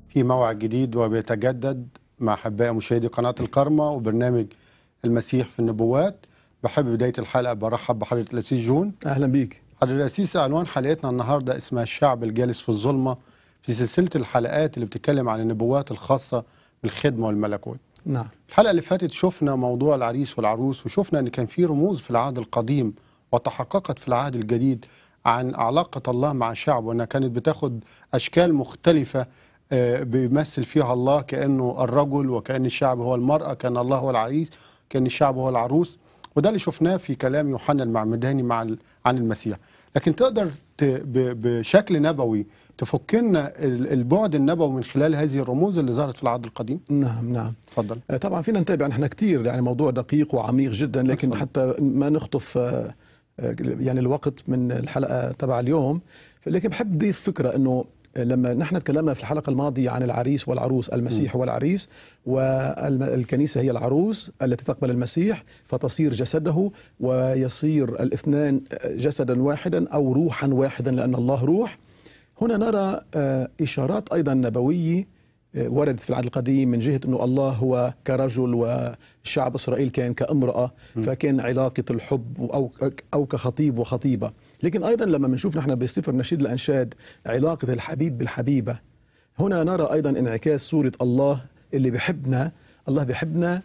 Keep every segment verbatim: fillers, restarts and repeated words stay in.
في موعد جديد وبيتجدد مع أحباء مشاهدي قناة الكرمة وبرنامج المسيح في النبوات. بحب بداية الحلقة برحب بحضرة الأسيس جون. أهلا بيك حضرة الأسيس، عنوان حلقتنا النهاردة اسمها الشعب الجالس في الظلمة، في سلسلة الحلقات اللي بتتكلم عن النبوات الخاصة بالخدمة والملكوت. نعم. الحلقة اللي فاتت شفنا موضوع العريس والعروس، وشفنا أن كان في رموز في العهد القديم وتحققت في العهد الجديد عن علاقة الله مع شعبه، وأنها كانت بتاخد أشكال مختلفة بيمثل فيها الله كأنه الرجل، وكأن الشعب هو المرأة، كأن الله هو العريس، كأن الشعب هو العروس. وده اللي شفناه في كلام يوحنا المعمداني مع عن المسيح. لكن تقدر بشكل نبوي تفكنا البعد النبوي من خلال هذه الرموز اللي ظهرت في العهد القديم؟ نعم نعم تفضل. طبعا فينا نتابع نحن كثير، يعني موضوع دقيق وعميق جدا، لكن أفضل. حتى ما نخطف يعني الوقت من الحلقة تبع اليوم، لكن بحب ضيف فكرة انه لما نحن تكلمنا في الحلقة الماضية عن العريس والعروس، المسيح هو العريس والكنيسة هي العروس التي تقبل المسيح فتصير جسده، ويصير الاثنان جسدا واحدا أو روحا واحدا لأن الله روح. هنا نرى إشارات أيضا نبوية وردت في العهد القديم من جهة أنه الله هو كرجل والشعب إسرائيل كان كامرأة، فكان علاقة الحب أو أو كخطيب وخطيبة. لكن أيضا لما بنشوف نحن بسفر نشيد الأنشاد علاقة الحبيب بالحبيبة، هنا نرى أيضا انعكاس صورة الله اللي بحبنا. الله بحبنا،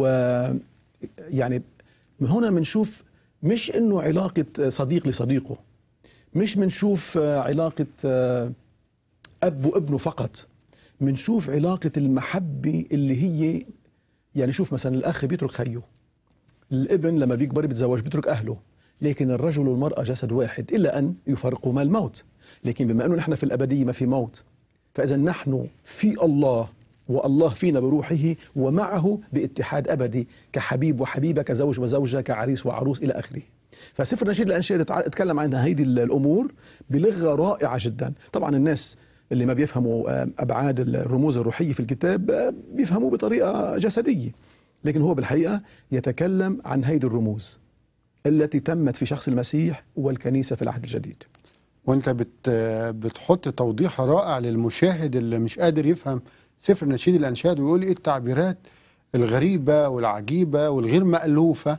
ويعني هنا بنشوف مش إنه علاقة صديق لصديقه، مش بنشوف علاقة أب وابنه فقط، بنشوف علاقة المحبة اللي هي يعني شوف مثلا الأخ بيترك خيه، الابن لما بيكبر بيتزوج بيترك أهله، لكن الرجل والمرأة جسد واحد إلا أن يفرقهما الموت. لكن بما أنه نحن في الأبدية ما في موت، فإذا نحن في الله والله فينا بروحه ومعه باتحاد أبدي كحبيب وحبيبة، كزوج وزوجة، كعريس وعروس إلى آخره. فسفر نشيد الأنشاد اتكلم عن هذه الأمور بلغة رائعة جدا. طبعا الناس اللي ما بيفهموا أبعاد الرموز الروحية في الكتاب بيفهموا بطريقة جسدية، لكن هو بالحقيقة يتكلم عن هذه الرموز التي تمت في شخص المسيح والكنيسة في العهد الجديد. وانت بت بتحط توضيح رائع للمشاهد اللي مش قادر يفهم سفر نشيد الأنشاد، ويقول ايه التعبيرات الغريبة والعجيبة والغير مألوفة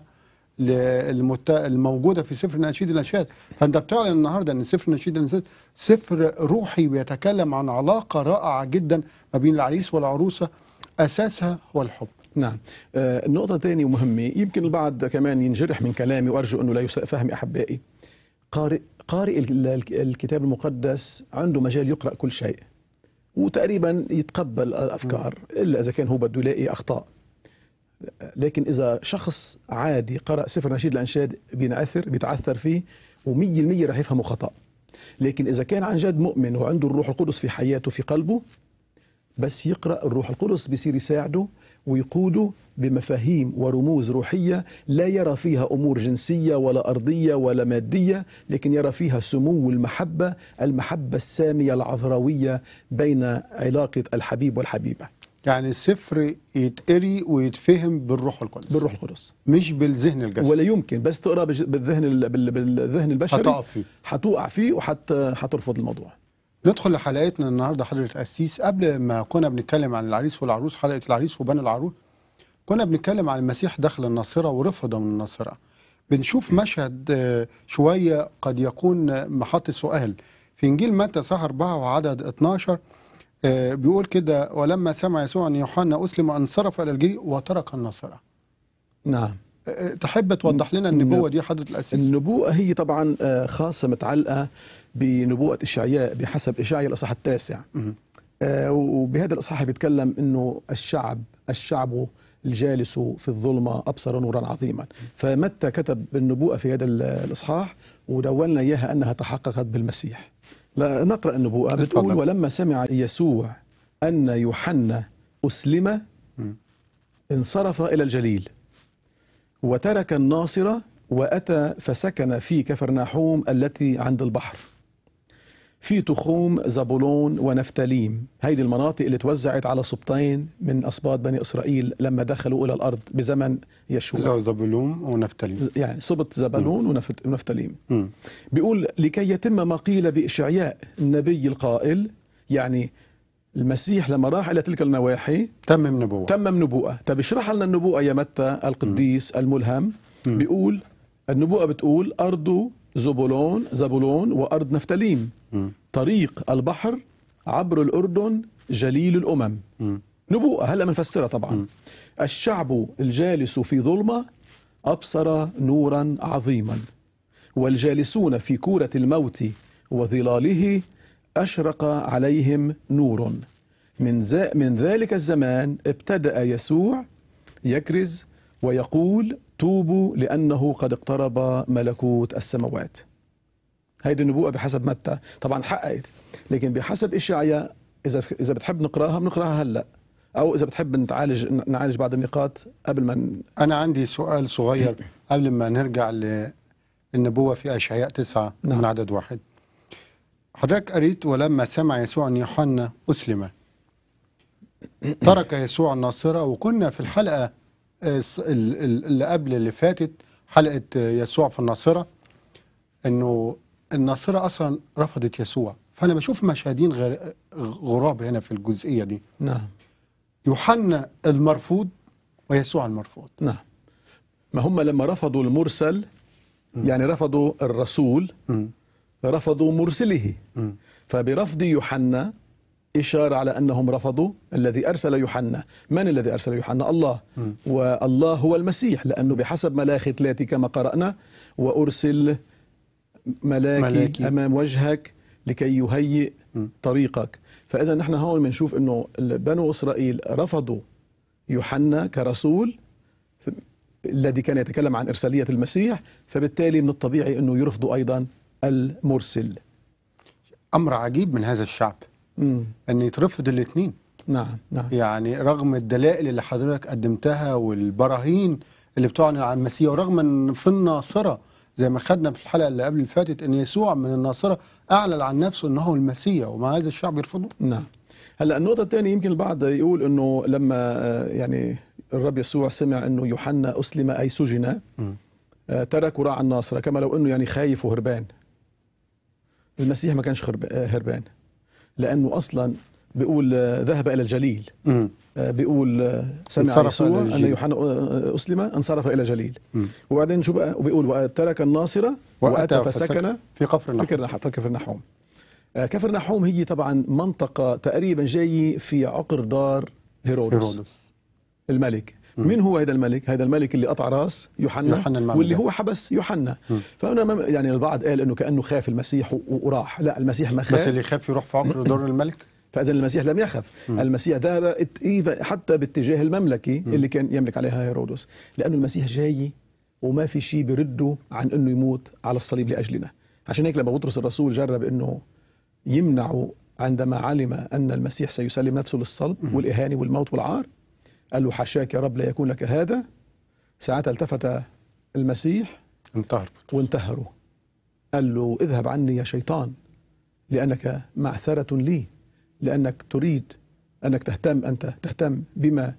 الموجودة في سفر نشيد الأنشاد. فانت بتعلن النهاردة ان سفر نشيد الأنشاد سفر روحي بيتكلم عن علاقة رائعة جدا ما بين العريس والعروسة أساسها هو الحب. نعم. آه النقطة الثانية ومهمة، يمكن البعض كمان ينجرح من كلامي وأرجو أنه لا يساء فهمي أحبائي. قارئ قارئ الكتاب المقدس عنده مجال يقرأ كل شيء وتقريبا يتقبل الأفكار إلا إذا كان هو بده يلاقي أخطاء. لكن إذا شخص عادي قرأ سفر نشيد الأنشاد بينعثر بيتعثر فيه ومية المية رح يفهمه خطأ. لكن إذا كان عن جد مؤمن وعنده الروح القدس في حياته في قلبه، بس يقرأ الروح القدس بيصير يساعده ويقوده بمفاهيم ورموز روحية لا يرى فيها أمور جنسية ولا أرضية ولا مادية، لكن يرى فيها سمو المحبة، المحبة السامية العذراوية بين علاقة الحبيب والحبيبة. يعني السفر يتقري ويتفهم بالروح القدس، بالروح القدس مش بالذهن الجسدي. ولا يمكن بس تقرأ بالذهن بالذهن البشري هتقع فيه هتوقع فيه وحتى هترفض الموضوع. ندخل لحلقتنا النهارده حضرة القسيس. قبل ما كنا بنتكلم عن العريس والعروس، حلقة العريس وبني العروس، كنا بنتكلم عن المسيح دخل الناصرة ورفض من الناصرة. بنشوف مشهد شوية قد يكون محط سؤال في إنجيل متى صح أربعة وعدد اتناشر، بيقول كده: ولما سمع يسوع أن يوحنا أسلم انصرف إلى الجليل وترك الناصرة. نعم. تحب توضح لنا النبوة دي حضرة القسيس؟ النبوة هي طبعا خاصة متعلقة بنبوءة إشعياء بحسب إشعياء الإصحاح التاسع. آه وبهذا الإصحاح بيتكلم إنه الشعب الشعب الجالس في الظلمة أبصر نورا عظيما. فمتى كتب النبوءة في هذا الإصحاح ودولنا إياها أنها تحققت بالمسيح. لا نقرأ النبوءة بتقول: ولما سمع يسوع أن يوحنا أسلم انصرف إلى الجليل وترك الناصرة وأتى فسكن في كفرناحوم التي عند البحر في تخوم زبولون ونفتاليم. هذه المناطق اللي توزعت على سبطين من أسباط بني إسرائيل لما دخلوا إلى الأرض بزمن يشوع. زبولون ونفتاليم، يعني سبط زبولون ونفتاليم. بيقول: لكي يتم ما قيل بإشعياء النبي القائل، يعني المسيح لما راح إلى تلك النواحي تمم نبوة. تمم نبوءة. طب اشرح لنا النبوءة يا متى القديس الملهم. م. بيقول النبوءة بتقول أرض زبولون زبولون وأرض نفتاليم، م. طريق البحر عبر الأردن جليل الأمم. م. نبوءة هلأ بنفسرها طبعا. م. الشعب الجالس في ظلمة أبصر نورا عظيما، والجالسون في كورة الموت وظلاله أشرق عليهم نور. من, من ذلك الزمان ابتدأ يسوع يكرز ويقول توبوا لأنه قد اقترب ملكوت السماوات. هذه النبوءة بحسب متى طبعا حققت، لكن بحسب إشعياء إذا إذا بتحب نقراها بنقراها هلا، أو إذا بتحب نتعالج نعالج بعض النقاط قبل ما ن... أنا عندي سؤال صغير قبل ما نرجع للنبوة في أشعياء تسعة. نعم. من عدد واحد. حضرتك قريت ولما سمع يسوع أن يوحنا أسلم ترك يسوع الناصرة، وكنا في الحلقة اللي قبل اللي فاتت حلقة يسوع في الناصرة أنه الناصرة أصلا رفضت يسوع. فأنا بشوف مشاهدين غراب هنا في الجزئية دي. نعم. يوحنا المرفوض ويسوع المرفوض. نعم. ما هم لما رفضوا المرسل م. يعني رفضوا الرسول م. رفضوا مرسله. م. فبرفض يوحنا إشارة على أنهم رفضوا الذي أرسل يوحنا. من الذي أرسل يوحنا؟ الله. م. والله هو المسيح، لأنه بحسب ملاخي ثلاثة كما قرأنا وأرسل ملاكي, ملاكي أمام وجهك لكي يهيئ م. طريقك. فإذا نحن هون بنشوف أنه بنو إسرائيل رفضوا يوحنا كرسول الذي كان يتكلم عن إرسالية المسيح، فبالتالي من الطبيعي أنه يرفضوا أيضا المرسل. أمر عجيب من هذا الشعب مم. أن يترفض الاثنين. نعم نعم. يعني رغم الدلائل اللي حضرتك قدمتها والبراهين اللي بتعلن عن المسيح، ورغم أن في الناصرة زي ما خدنا في الحلقة اللي قبل اللي فاتت أن يسوع من الناصرة أعلن عن نفسه أنه المسيح، ومع هذا الشعب يرفضه. نعم. هلا النقطة الثانية يمكن البعض يقول أنه لما يعني الرب يسوع سمع أنه يوحنا أسلم أي سجن ترك وراء الناصرة، كما لو أنه يعني خايف وهربان. المسيح ما كانش هربان، لأنه أصلا بيقول ذهب إلى الجليل. م. بيقول سمع يسوع أن يوحنا أسلم انصرف إلى الجليل. م. وبعدين شو بقى وبيقول وترك الناصرة وأتى فسكن في كفر النحوم. في كفر النحوم. كفر النحوم هي طبعا منطقة تقريبا جاي في عقر دار هيرودس, هيرودس. الملك. م. مين هو هذا الملك؟ هذا الملك اللي قطع راس يوحنا, يوحنا واللي هو حبس يوحنا. م. فهنا يعني البعض قال انه كأنه خاف المسيح وراح. لا، المسيح ما خاف، بس اللي خاف يروح في عقر دار الملك. فإذا المسيح لم يخف. م. المسيح ذهب حتى باتجاه المملكة م. اللي كان يملك عليها هيرودس، لأنه المسيح جاي وما في شيء برده عن انه يموت على الصليب لأجلنا. عشان هيك لما بطرس الرسول جرب انه يمنعه عندما علم أن المسيح سيسلم نفسه للصلب والإهانة والموت والعار، قال له حاشاك يا رب لا يكون لك هذا. ساعتها التفت المسيح انتهر وانتهره، قال له اذهب عني يا شيطان لأنك معثرة لي، لأنك تريد أنك تهتم أنت تهتم بما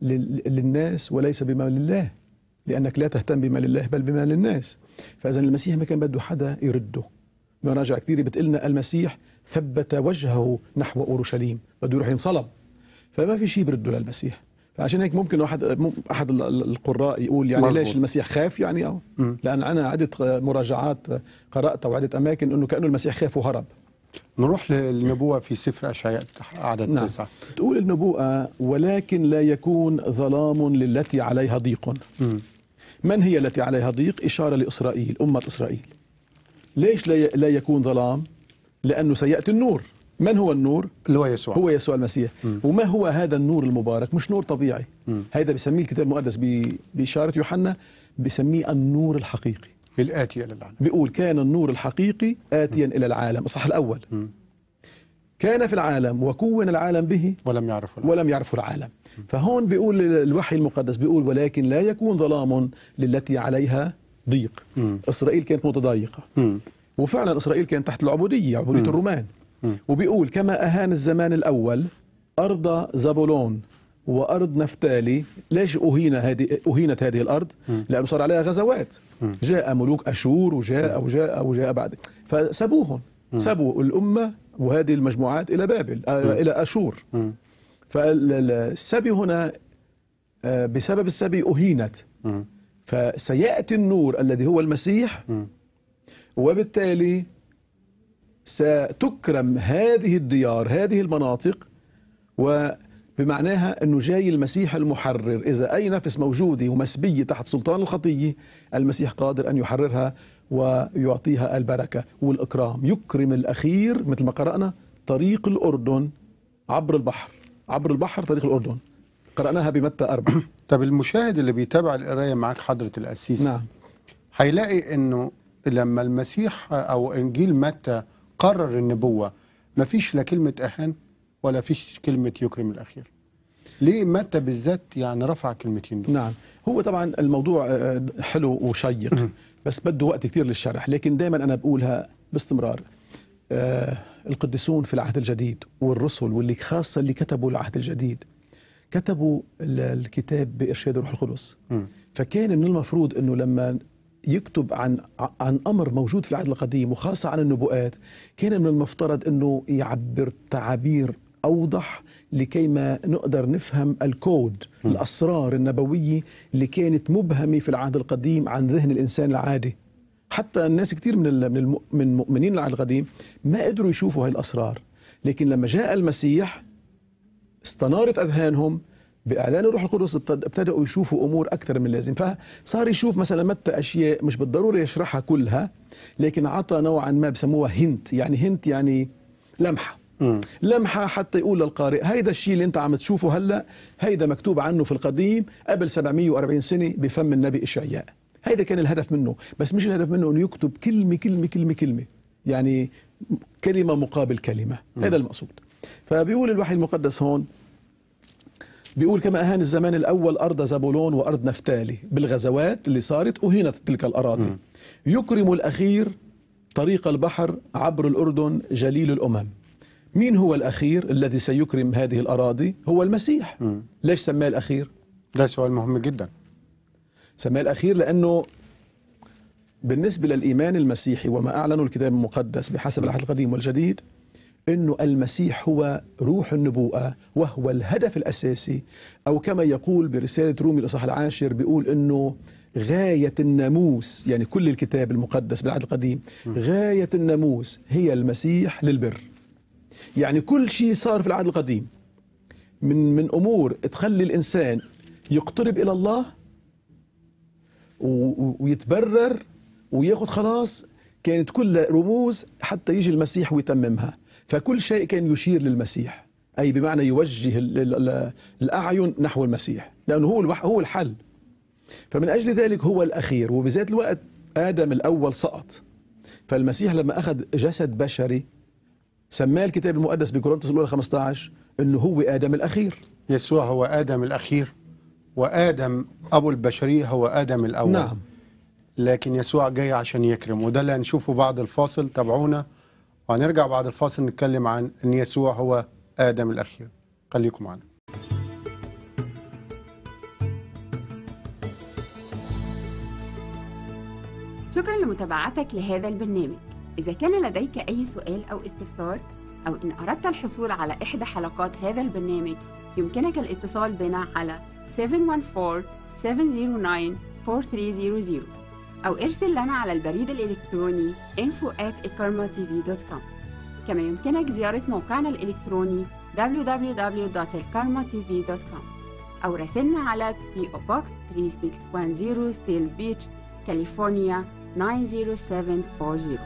للناس وليس بما لله، لأنك لا تهتم بما لله بل بما للناس. فإذا المسيح ما كان بده حدا يرده. مراجع كثير بتقلنا المسيح ثبت وجهه نحو أورشليم، بده يروح ينصلب، فما في شيء برده للمسيح. فعشان هيك ممكن واحد أحد القراء يقول يعني مزبوط. ليش المسيح خاف يعني أو م. لأن أنا عدة مراجعات قرأتها وعدة أماكن أنه كأنه المسيح خاف وهرب. نروح للنبوة في سفر أشعياء عدد نعم. تسعة. تقول النبوءة ولكن لا يكون ظلام للتي عليها ضيق. م. من هي التي عليها ضيق؟ إشارة لإسرائيل، أمة إسرائيل. ليش لا يكون ظلام؟ لأنه سيأتي النور. من هو النور؟ اللي هو يسوع، هو يسوع المسيح. م. وما هو هذا النور المبارك؟ مش نور طبيعي. م. هذا بيسميه الكتاب المقدس بإشارة يوحنا بيسميه النور الحقيقي الآتي إلى العالم. بيقول كان النور الحقيقي آتيا م. إلى العالم. الصح الأول م. كان في العالم وكون العالم به ولم يعرفوا العالم. ولم يعرفوا العالم. م. فهون بيقول الوحي المقدس بيقول ولكن لا يكون ظلام للتي عليها ضيق. م. إسرائيل كانت متضايقة، م. وفعلا إسرائيل كانت تحت العبودية، عبودية م. الرومان. م. وبيقول كما أهان الزمان الأول أرض زبولون وأرض نفتالي. ليش أهين هذه أهينت هذه الأرض؟ م. لأنه صار عليها غزوات. م. جاء ملوك أشور وجاء وجاء وجاء بعد فسبوهم. م. سبوا الأمة وهذه المجموعات إلى بابل آه إلى أشور. م. فالسبي هنا آه بسبب السبي أهينت، م. فسيأتي النور الذي هو المسيح، م. وبالتالي ستكرم هذه الديار هذه المناطق، وبمعناها أنه جاي المسيح المحرر. إذا أي نفس موجودة ومسبية تحت سلطان الخطية، المسيح قادر أن يحررها ويعطيها البركة والإكرام. يكرم الأخير مثل ما قرأنا طريق الأردن عبر البحر، عبر البحر طريق الأردن، قرأناها بمتى أربعة. طب المشاهد اللي بيتابع القراية معك حضرة القسيس، نعم، هيلاقي أنه لما المسيح أو إنجيل متى قرر النبوة مفيش لا كلمة أهان ولا فيش كلمة يكرم الأخير. ليه متى بالذات يعني رفع كلمتين دول؟ نعم، هو طبعا الموضوع حلو وشيق بس بده وقت كثير للشرح، لكن دائما أنا بقولها باستمرار. آه القديسون في العهد الجديد والرسل واللي خاصة اللي كتبوا العهد الجديد كتبوا الكتاب بإرشاد الروح القدس. م. فكان من المفروض أنه لما يكتب عن عن أمر موجود في العهد القديم وخاصة عن النبوءات، كان من المفترض أنه يعبر تعابير أوضح لكي ما نقدر نفهم الكود، م. الأسرار النبوية اللي كانت مبهمة في العهد القديم عن ذهن الإنسان العادي. حتى الناس كثير من من من مؤمنين العهد القديم ما قدروا يشوفوا هاي الأسرار، لكن لما جاء المسيح استنارت أذهانهم بإعلان الروح القدس، ابتدأوا يشوفوا أمور أكثر من اللازم. فصار يشوف مثلا متى أشياء مش بالضرورة يشرحها كلها، لكن عطى نوعا ما بسموها هنت، يعني هنت يعني لمحة م. لمحة حتى يقول للقارئ هيدا الشيء اللي انت عم تشوفه هلأ هيدا مكتوب عنه في القديم قبل سبعمئة وأربعين سنة بفم النبي إشعياء. هيدا كان الهدف منه، بس مش الهدف منه أنه يكتب كلمة كلمة كلمة كلمة، يعني كلمة مقابل كلمة. م. هذا المقصود. فبيقول الوحي المقدس هون، بيقول كما أهان الزمان الأول أرض زبولون وأرض نفتالي بالغزوات اللي صارت أهينت تلك الأراضي. م. يكرم الأخير طريق البحر عبر الأردن جليل الأمم. مين هو الأخير الذي سيكرم هذه الأراضي؟ هو المسيح. م. ليش سماه الأخير؟ ده سؤال مهم جدا. سماه الأخير لأنه بالنسبة للإيمان المسيحي وما أعلنه الكتاب المقدس بحسب العهد القديم والجديد، إنه المسيح هو روح النبوءة وهو الهدف الأساسي، أو كما يقول برسالة رومي الإصحاح العاشر بيقول إنه غاية الناموس، يعني كل الكتاب المقدس بالعهد القديم غاية الناموس هي المسيح للبر. يعني كل شيء صار في العهد القديم من من أمور تخلي الإنسان يقترب إلى الله ويتبرر وياخذ خلاص، كانت كل رموز حتى يجي المسيح ويتممها. فكل شيء كان يشير للمسيح، أي بمعنى يوجه الأعين نحو المسيح، لأنه هو هو الحل. فمن أجل ذلك هو الأخير. وبذات الوقت آدم الأول سقط، فالمسيح لما أخذ جسد بشري سماه الكتاب المقدس بكورنثوس الأولى خمسة عشر أنه هو آدم الأخير. يسوع هو آدم الأخير، وآدم أبو البشرية هو آدم الأول. نعم. لكن يسوع جاي عشان يكرم، وده اللي هنشوفه بعد الفاصل. تابعونا وهنرجع بعد الفاصل نتكلم عن أن يسوع هو آدم الأخير. خليكم معنا. شكرا لمتابعتك لهذا البرنامج. إذا كان لديك أي سؤال أو استفسار، أو إن أردت الحصول على إحدى حلقات هذا البرنامج، يمكنك الاتصال بنا على سبعة واحد أربعة سبعة صفر تسعة أربعة ثلاثة صفر صفر أو ارسل لنا على البريد الإلكتروني info at ikarma t v dot com. كما يمكنك زيارة موقعنا الإلكتروني دبليو دبليو دبليو دوت ikarma t v dot com أو راسلنا على بي أو Box ثلاثة ستة واحد صفر سيل بيتش كاليفورنيا تسعة صفر سبعة أربعة صفر.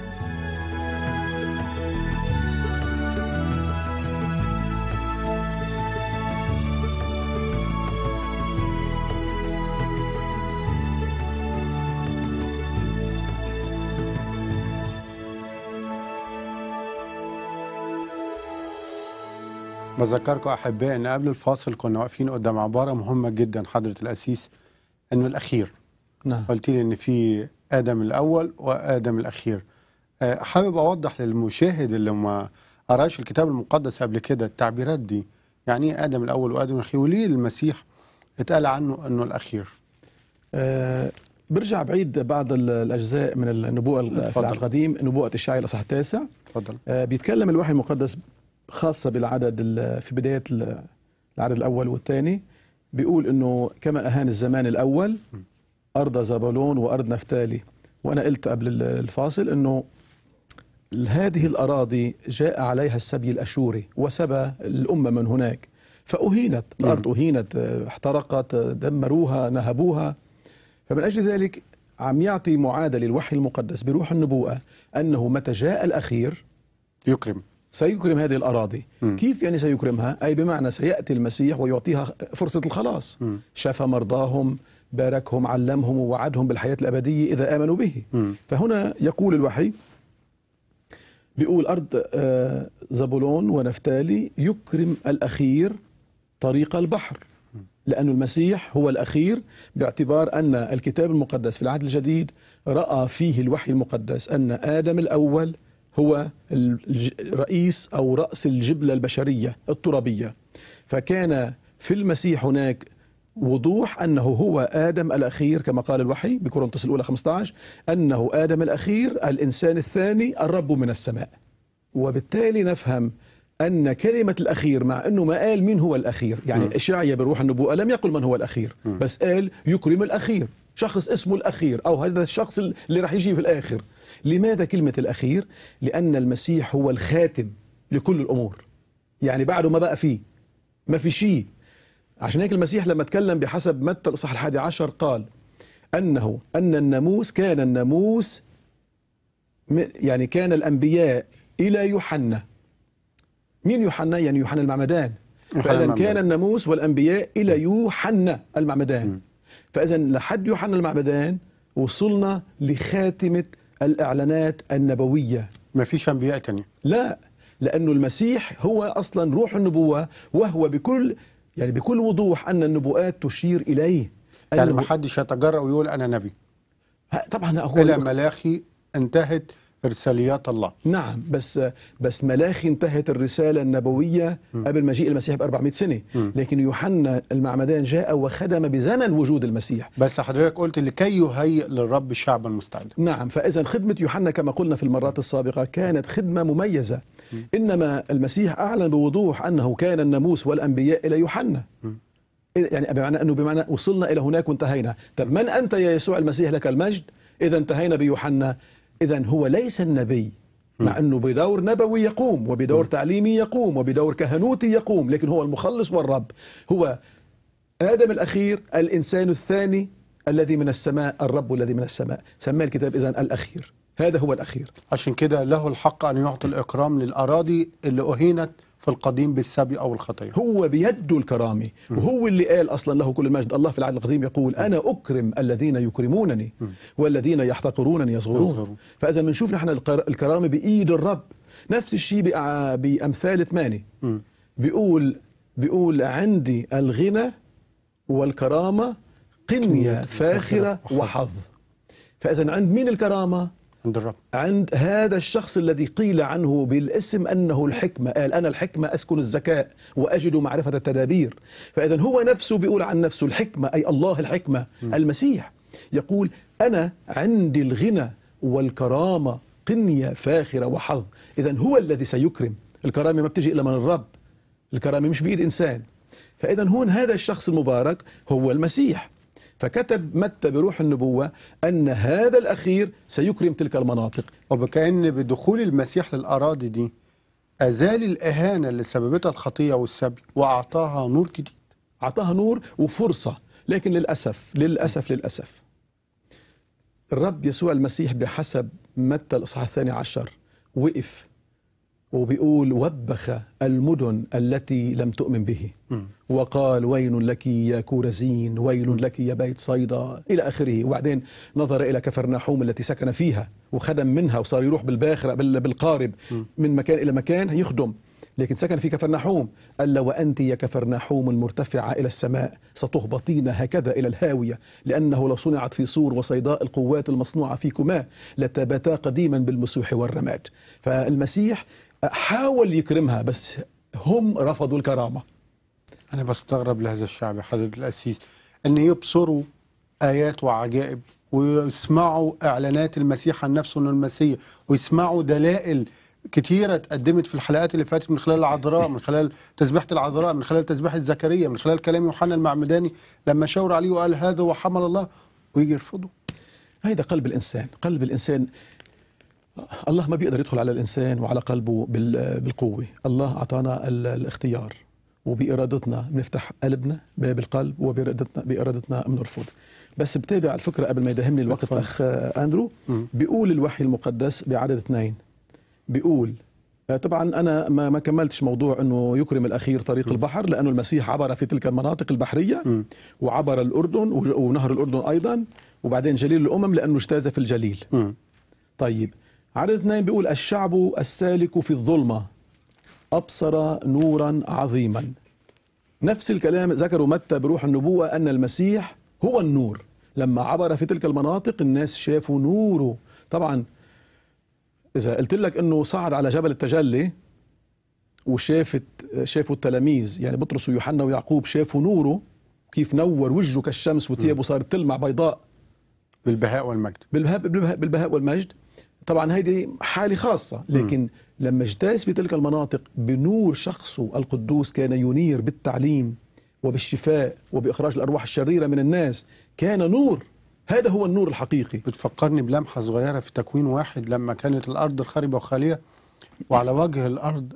بذكركم أحبائي أن قبل الفاصل كنا واقفين قدام عبارة مهمة جدا حضرة القسيس، أنه الأخير. نعم. قلت لي أن في آدم الأول وآدم الأخير. حابب أوضح للمشاهد اللي ما قراش الكتاب المقدس قبل كده التعبيرات دي، يعني إيه آدم الأول وآدم الأخير، وليه المسيح اتقال عنه أنه الأخير؟ أه برجع بعيد بعض الأجزاء من النبوءة في العهد القديم، نبوءة إشعياء الإصحاح التاسع. تفضل. آه بيتكلم الوحي المقدس خاصة بالعدد في بداية العدد الأول والثاني، بيقول إنه كما أهان الزمان الأول أرض زبولون وأرض نفتالي. وأنا قلت قبل الفاصل إنه هذه الأراضي جاء عليها السبي الأشوري وسبى الأمة من هناك، فأهينت الأرض، أهينت، احترقت، دمروها، نهبوها. فمن أجل ذلك عم يعطي معادلة الوحي المقدس بروح النبوءة أنه متى جاء الأخير يكرم سيكرم هذه الأراضي. م. كيف يعني سيكرمها؟ أي بمعنى سيأتي المسيح ويعطيها فرصة الخلاص. م. شفى مرضاهم، باركهم، علمهم، ووعدهم بالحياة الأبدية إذا آمنوا به. م. فهنا يقول الوحي، بيقول أرض زبولون ونفتالي يكرم الأخير طريق البحر، لأن المسيح هو الأخير، باعتبار أن الكتاب المقدس في العهد الجديد رأى فيه الوحي المقدس أن آدم الأول هو الرئيس أو رأس الجبلة البشرية الترابية. فكان في المسيح هناك وضوح أنه هو آدم الأخير، كما قال الوحي بكورنثوس الأولى خمسة عشر أنه آدم الأخير الإنسان الثاني الرب من السماء. وبالتالي نفهم أن كلمة الأخير، مع أنه ما قال مين هو الأخير، يعني إشعيا بروح النبوءة لم يقل من هو الأخير، بس قال يكرم الأخير، شخص اسمه الأخير أو هذا الشخص اللي راح يجي في الآخر. لماذا كلمة الأخير؟ لأن المسيح هو الخاتم لكل الأمور، يعني بعده ما بقى فيه، ما في شيء. عشان هيك المسيح لما تكلم بحسب متى الإصحاح الحادي عشر قال أنه أن الناموس كان الناموس يعني كان الأنبياء إلى يوحنا. مين يوحنا؟ يعني يوحنا المعمدان. فإذا كان الناموس والأنبياء إلى يوحنا المعمدان. فإذا لحد يوحنا المعمدان وصلنا لخاتمة الإعلانات النبوية. ما فيش أنبياء تاني؟ لا، لأنه المسيح هو أصلا روح النبوة، وهو بكل يعني بكل وضوح أن النبوءات تشير إليه. يعني ما حدش يتجرأ ويقول أنا نبي. طبعا هو إلى ملاخي انتهت رساليات الله. نعم، بس بس ملاخي انتهت الرسالة النبوية م. قبل مجيء المسيح ب أربعمائة سنة، م. لكن يوحنا المعمدان جاء وخدم بزمن وجود المسيح. بس حضرتك قلت لكي يهيئ للرب شعبا مستعدا. نعم، فإذا خدمة يوحنا كما قلنا في المرات السابقة كانت خدمة مميزة. م. إنما المسيح أعلن بوضوح أنه كان الناموس والأنبياء إلى يوحنا. م. يعني بمعنى أنه بمعنى وصلنا إلى هناك وانتهينا. طب من أنت يا يسوع المسيح لك المجد إذا انتهينا بيوحنا؟ إذن هو ليس النبي، مع أنه بدور نبوي يقوم وبدور تعليمي يقوم وبدور كهنوتي يقوم، لكن هو المخلص والرب، هو آدم الأخير، الإنسان الثاني الذي من السماء، الرب الذي من السماء. سماه الكتاب إذن الأخير، هذا هو الأخير. عشان كده له الحق أن يعطي الإكرام للأراضي اللي أهينت في القديم بالسبي أو الخطية. هو بيده الكرامة، وهو اللي قال أصلا له كل المجد. الله في العهد القديم يقول أنا أكرم الذين يكرمونني والذين يحتقرونني يصغرون. فإذا بنشوف نحن الكرامة بإيد الرب. نفس الشيء بأمثال ثمانية بيقول بيقول عندي الغنى والكرامة قنية فاخرة وحظ. فإذا عند مين الكرامة؟ عند الرب، عند هذا الشخص الذي قيل عنه بالاسم أنه الحكمة. قال أنا الحكمة أسكن الذكاء وأجد معرفة التدابير. فإذا هو نفسه بيقول عن نفسه الحكمة، أي الله الحكمة. م. المسيح يقول أنا عندي الغنى والكرامة قنية فاخرة وحظ. إذا هو الذي سيكرم. الكرامة ما بتجي إلا من الرب، الكرامة مش بإيد إنسان. فإذا هون هذا الشخص المبارك هو المسيح. فكتب متى بروح النبوة أن هذا الأخير سيكرم تلك المناطق. وبكأن بدخول المسيح للأراضي دي أزال الإهانة اللي سببتها الخطية والسبي وأعطاها نور جديد. أعطاها نور وفرصة، لكن للأسف للأسف للأسف الرب يسوع المسيح بحسب متى الإصحاح الثاني عشر وقف وبيقول وبخ المدن التي لم تؤمن به م. وقال ويل لك يا كورزين، ويل لك يا بيت صيدا، إلى آخره. وبعدين نظر إلى كفرناحوم التي سكن فيها وخدم منها، وصار يروح بالباخرة بالقارب م. من مكان إلى مكان يخدم، لكن سكن في كفرناحوم. قال له وأنت يا كفرناحوم المرتفعة إلى السماء ستهبطين هكذا إلى الهاوية، لأنه لو صنعت في صور وصيداء القوات المصنوعة فيكما لتبتا قديما بالمسوح والرماد. فالمسيح حاول يكرمها بس هم رفضوا الكرامة. أنا بستغرب لهذا الشعب حضرة القسيس أن يبصروا آيات وعجائب ويسمعوا إعلانات المسيح عن نفسه أنه المسيح، ويسمعوا دلائل كتيرة اتقدمت في الحلقات اللي فاتت من خلال العذراء، من خلال تسبيحة العذراء، من خلال تسبيحة زكريا، من خلال كلام يوحنا المعمداني لما شاور عليه وقال هذا هو حمل الله، ويجي يرفضه. هيدا قلب الإنسان. قلب الإنسان الله ما بيقدر يدخل على الإنسان وعلى قلبه بالقوة. الله أعطانا الاختيار، وبإرادتنا بنفتح قلبنا باب القلب، وبإرادتنا بإرادتنا بنرفض. بس بتابع الفكرة قبل ما يدهمني الوقت أخ أندرو. بيقول الوحي المقدس بعدد اثنين، بيقول طبعا أنا ما ما كملتش موضوع أنه يكرم الأخير طريق البحر، لأنه المسيح عبر في تلك المناطق البحرية وعبر الأردن ونهر الأردن أيضا، وبعدين جليل الأمم لأنه اجتاز في الجليل. طيب عدد اثنين بيقول الشعب السالك في الظلمة أبصر نورا عظيما. نفس الكلام ذكروا متى بروح النبوة أن المسيح هو النور. لما عبر في تلك المناطق الناس شافوا نوره. طبعا إذا قلت لك أنه صعد على جبل التجلي وشافت شافوا التلاميذ يعني بطرس ويوحنا ويعقوب شافوا نوره كيف نور وجهه كالشمس وثيابه صارت تلمع بيضاء بالبهاء والمجد. بالبهاء, بالبهاء والمجد. طبعا هيدي حالة خاصة، لكن م. لما اجتاز في تلك المناطق بنور شخصه القدوس كان ينير بالتعليم وبالشفاء وبإخراج الأرواح الشريرة من الناس، كان نور. هذا هو النور الحقيقي. بتفكرني بلمحة صغيرة في تكوين واحد لما كانت الأرض خاربة وخالية وعلى وجه الأرض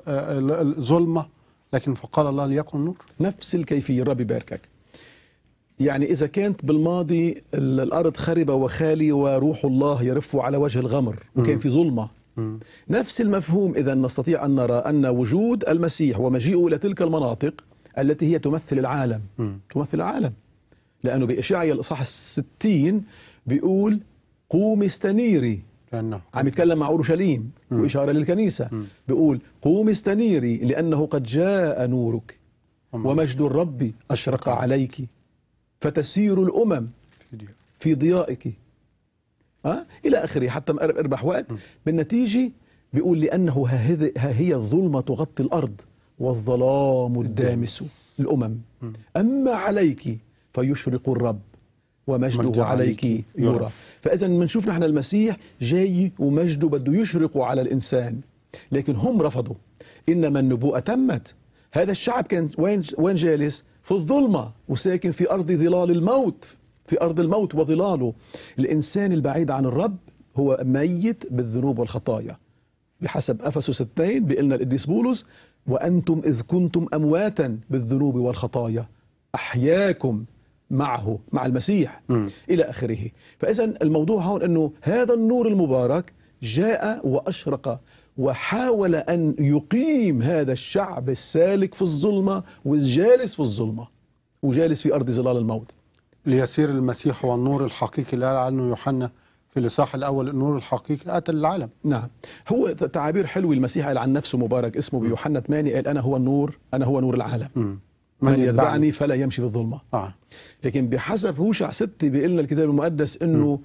ظلمة، لكن فقال الله ليكن نور. نفس الكيفية. ربي يباركك. يعني إذا كانت بالماضي الأرض خربة وخالية وروح الله يرف على وجه الغمر وكان في ظلمة، م. نفس المفهوم. إذا نستطيع أن نرى أن وجود المسيح ومجيئه إلى تلك المناطق التي هي تمثل العالم، م. تمثل العالم، لأنه بإشعياء الإصحاح الستين بيقول قومي استنيري، لأنه عم يتكلم مع أورشليم م. وإشارة للكنيسة، م. بيقول قومي استنيري لأنه قد جاء نورك ومجد الرب أشرق عليك فتسير الأمم في ضيائك. أه؟ إلى آخره حتى ما أربح وقت. بالنتيجة بيقول لأنه ها هي الظلمة تغطي الأرض والظلام الدامس الأمم، أما عليك فيشرق الرب ومجده عليك يرى. فإذا بنشوف نحن المسيح جاي ومجده بده يشرق على الإنسان، لكن هم رفضوا. إنما النبوءة تمت. هذا الشعب كان وين وين جالس؟ في الظلمة وساكن في أرض ظلال الموت، في أرض الموت وظلاله. الإنسان البعيد عن الرب هو ميت بالذنوب والخطايا. بحسب أفسس اثنين بيقلنا القديس بولس وأنتم إذ كنتم أمواتا بالذنوب والخطايا أحياكم معه مع المسيح م. إلى آخره. فإذا الموضوع هون أنه هذا النور المبارك جاء وأشرق وحاول أن يقيم هذا الشعب السالك في الظلمة والجالس في الظلمة وجالس في أرض ظلال الموت. ليصير المسيح هو النور الحقيقي اللي قال عنه يوحنا في الإصحاح الأول، النور الحقيقي أتى للعالم. نعم، هو تعابير حلوة. المسيح قال عن نفسه مبارك اسمه بيوحنا ثمانية، قال أنا هو النور، أنا هو نور العالم. م. من يتبعني فلا يمشي في الظلمة. آه. لكن بحسب هوشع ستة بيقلنا الكتاب المقدس أنه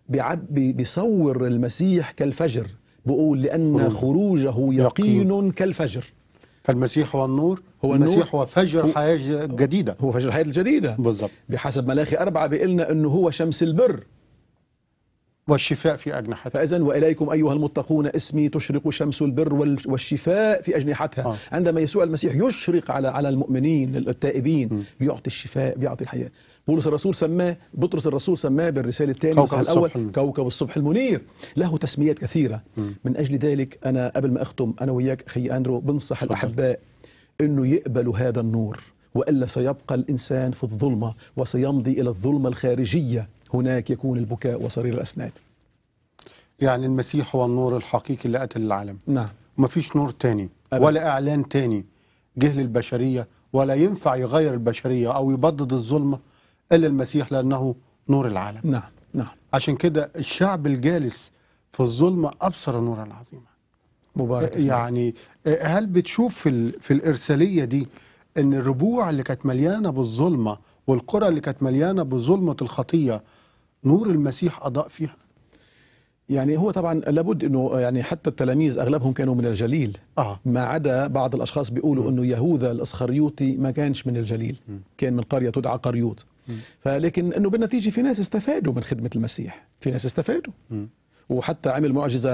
بيصور المسيح كالفجر، بقول لأن خروجه يقين, يقين كالفجر. فالمسيح هو النور، هو المسيح النور هو فجر الحياة الجديدة، هو فجر الحياة الجديدة بالضبط. بحسب ملاخي أربعة بيقلنا أنه هو شمس البر والشفاء في أجنحتها. فإذن وإليكم أيها المتقون اسمي تشرق شمس البر والشفاء في أجنحتها. آه. عندما يسوع المسيح يشرق على على المؤمنين التائبين م. بيعطي الشفاء، بيعطي الحياة. بولس الرسول سماه بطرس الرسول سماه بالرسالة الثانية الأول كوكب الصبح المنير. له تسميات كثيرة. م. من أجل ذلك أنا قبل ما أختم أنا وياك أخي أندرو بنصح صحيح. الأحباء أنه يقبلوا هذا النور، وإلا سيبقى الإنسان في الظلمة وسيمضي إلى الظلمة الخارجية، هناك يكون البكاء وصرير الأسنان. يعني المسيح هو النور الحقيقي اللي أتى للعالم. نعم، ومفيش نور تاني أبدا. ولا إعلان تاني جه للبشرية ولا ينفع يغير البشرية أو يبدد الظلمة إلا المسيح، لأنه نور العالم. نعم نعم. عشان كده الشعب الجالس في الظلمة أبصر نورا عظيما. مبارك. يعني هل بتشوف في, في الإرسالية دي أن الربوع اللي كانت مليانة بالظلمة والقرى اللي كانت مليانة بظلمة الخطية نور المسيح أضاء فيها؟ يعني هو طبعا لابد انه يعني حتى التلاميذ اغلبهم كانوا من الجليل. آه. ما عدا بعض الاشخاص بيقولوا م. انه يهوذا الاسخريوطي ما كانش من الجليل، م. كان من قرية تدعى قريوط. فلكن انه بالنتيجة في ناس استفادوا من خدمة المسيح، في ناس استفادوا. م. وحتى عمل معجزة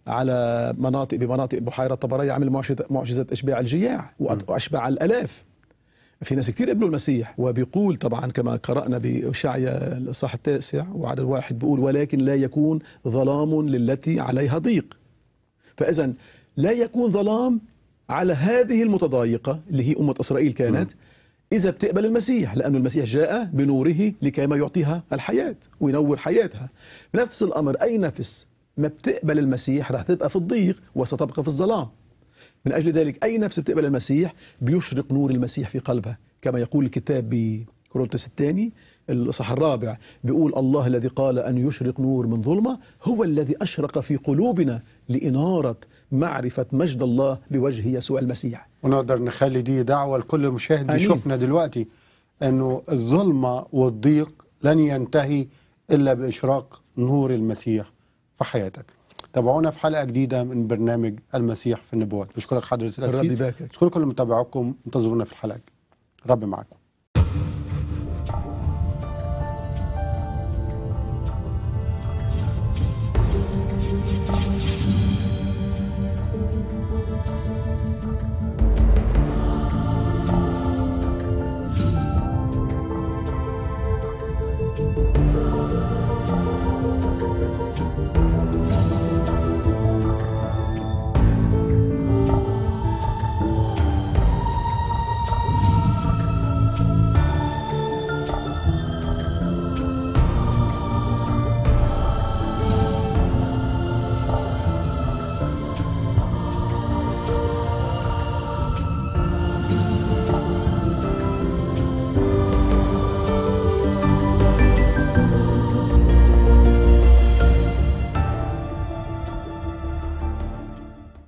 على مناطق بمناطق بحيرة طبرية، عمل معجزة, معجزة إشباع الجياع وأشبع الألاف. في ناس كتير قبلوا المسيح، وبيقول طبعا كما قرأنا بإشعياء الإصحاح التاسع وعدد واحد بيقول ولكن لا يكون ظلام للتي عليها ضيق. فإذا لا يكون ظلام على هذه المتضايقة اللي هي أمة إسرائيل كانت إذا بتقبل المسيح، لأن المسيح جاء بنوره لكيما يعطيها الحياة وينور حياتها. بنفس الأمر أي نفس ما بتقبل المسيح رح تبقى في الضيق وستبقى في الظلام. من أجل ذلك أي نفس بتقبل المسيح بيشرق نور المسيح في قلبها، كما يقول الكتاب بكورنثوس الثاني الإصحاح الرابع، بيقول الله الذي قال أن يشرق نور من ظلمة هو الذي أشرق في قلوبنا لإنارة معرفة مجد الله بوجه يسوع المسيح. ونقدر نخلي دي دعوة لكل مشاهد بيشوفنا دلوقتي، أنه الظلمة والضيق لن ينتهي إلا بإشراق نور المسيح في حياتك. تابعونا في حلقة جديدة من برنامج المسيح في النبوات. بشكرك حضرة الأسيس، بشكركم لمتابعكم، انتظرونا في الحلقة. رب معكم.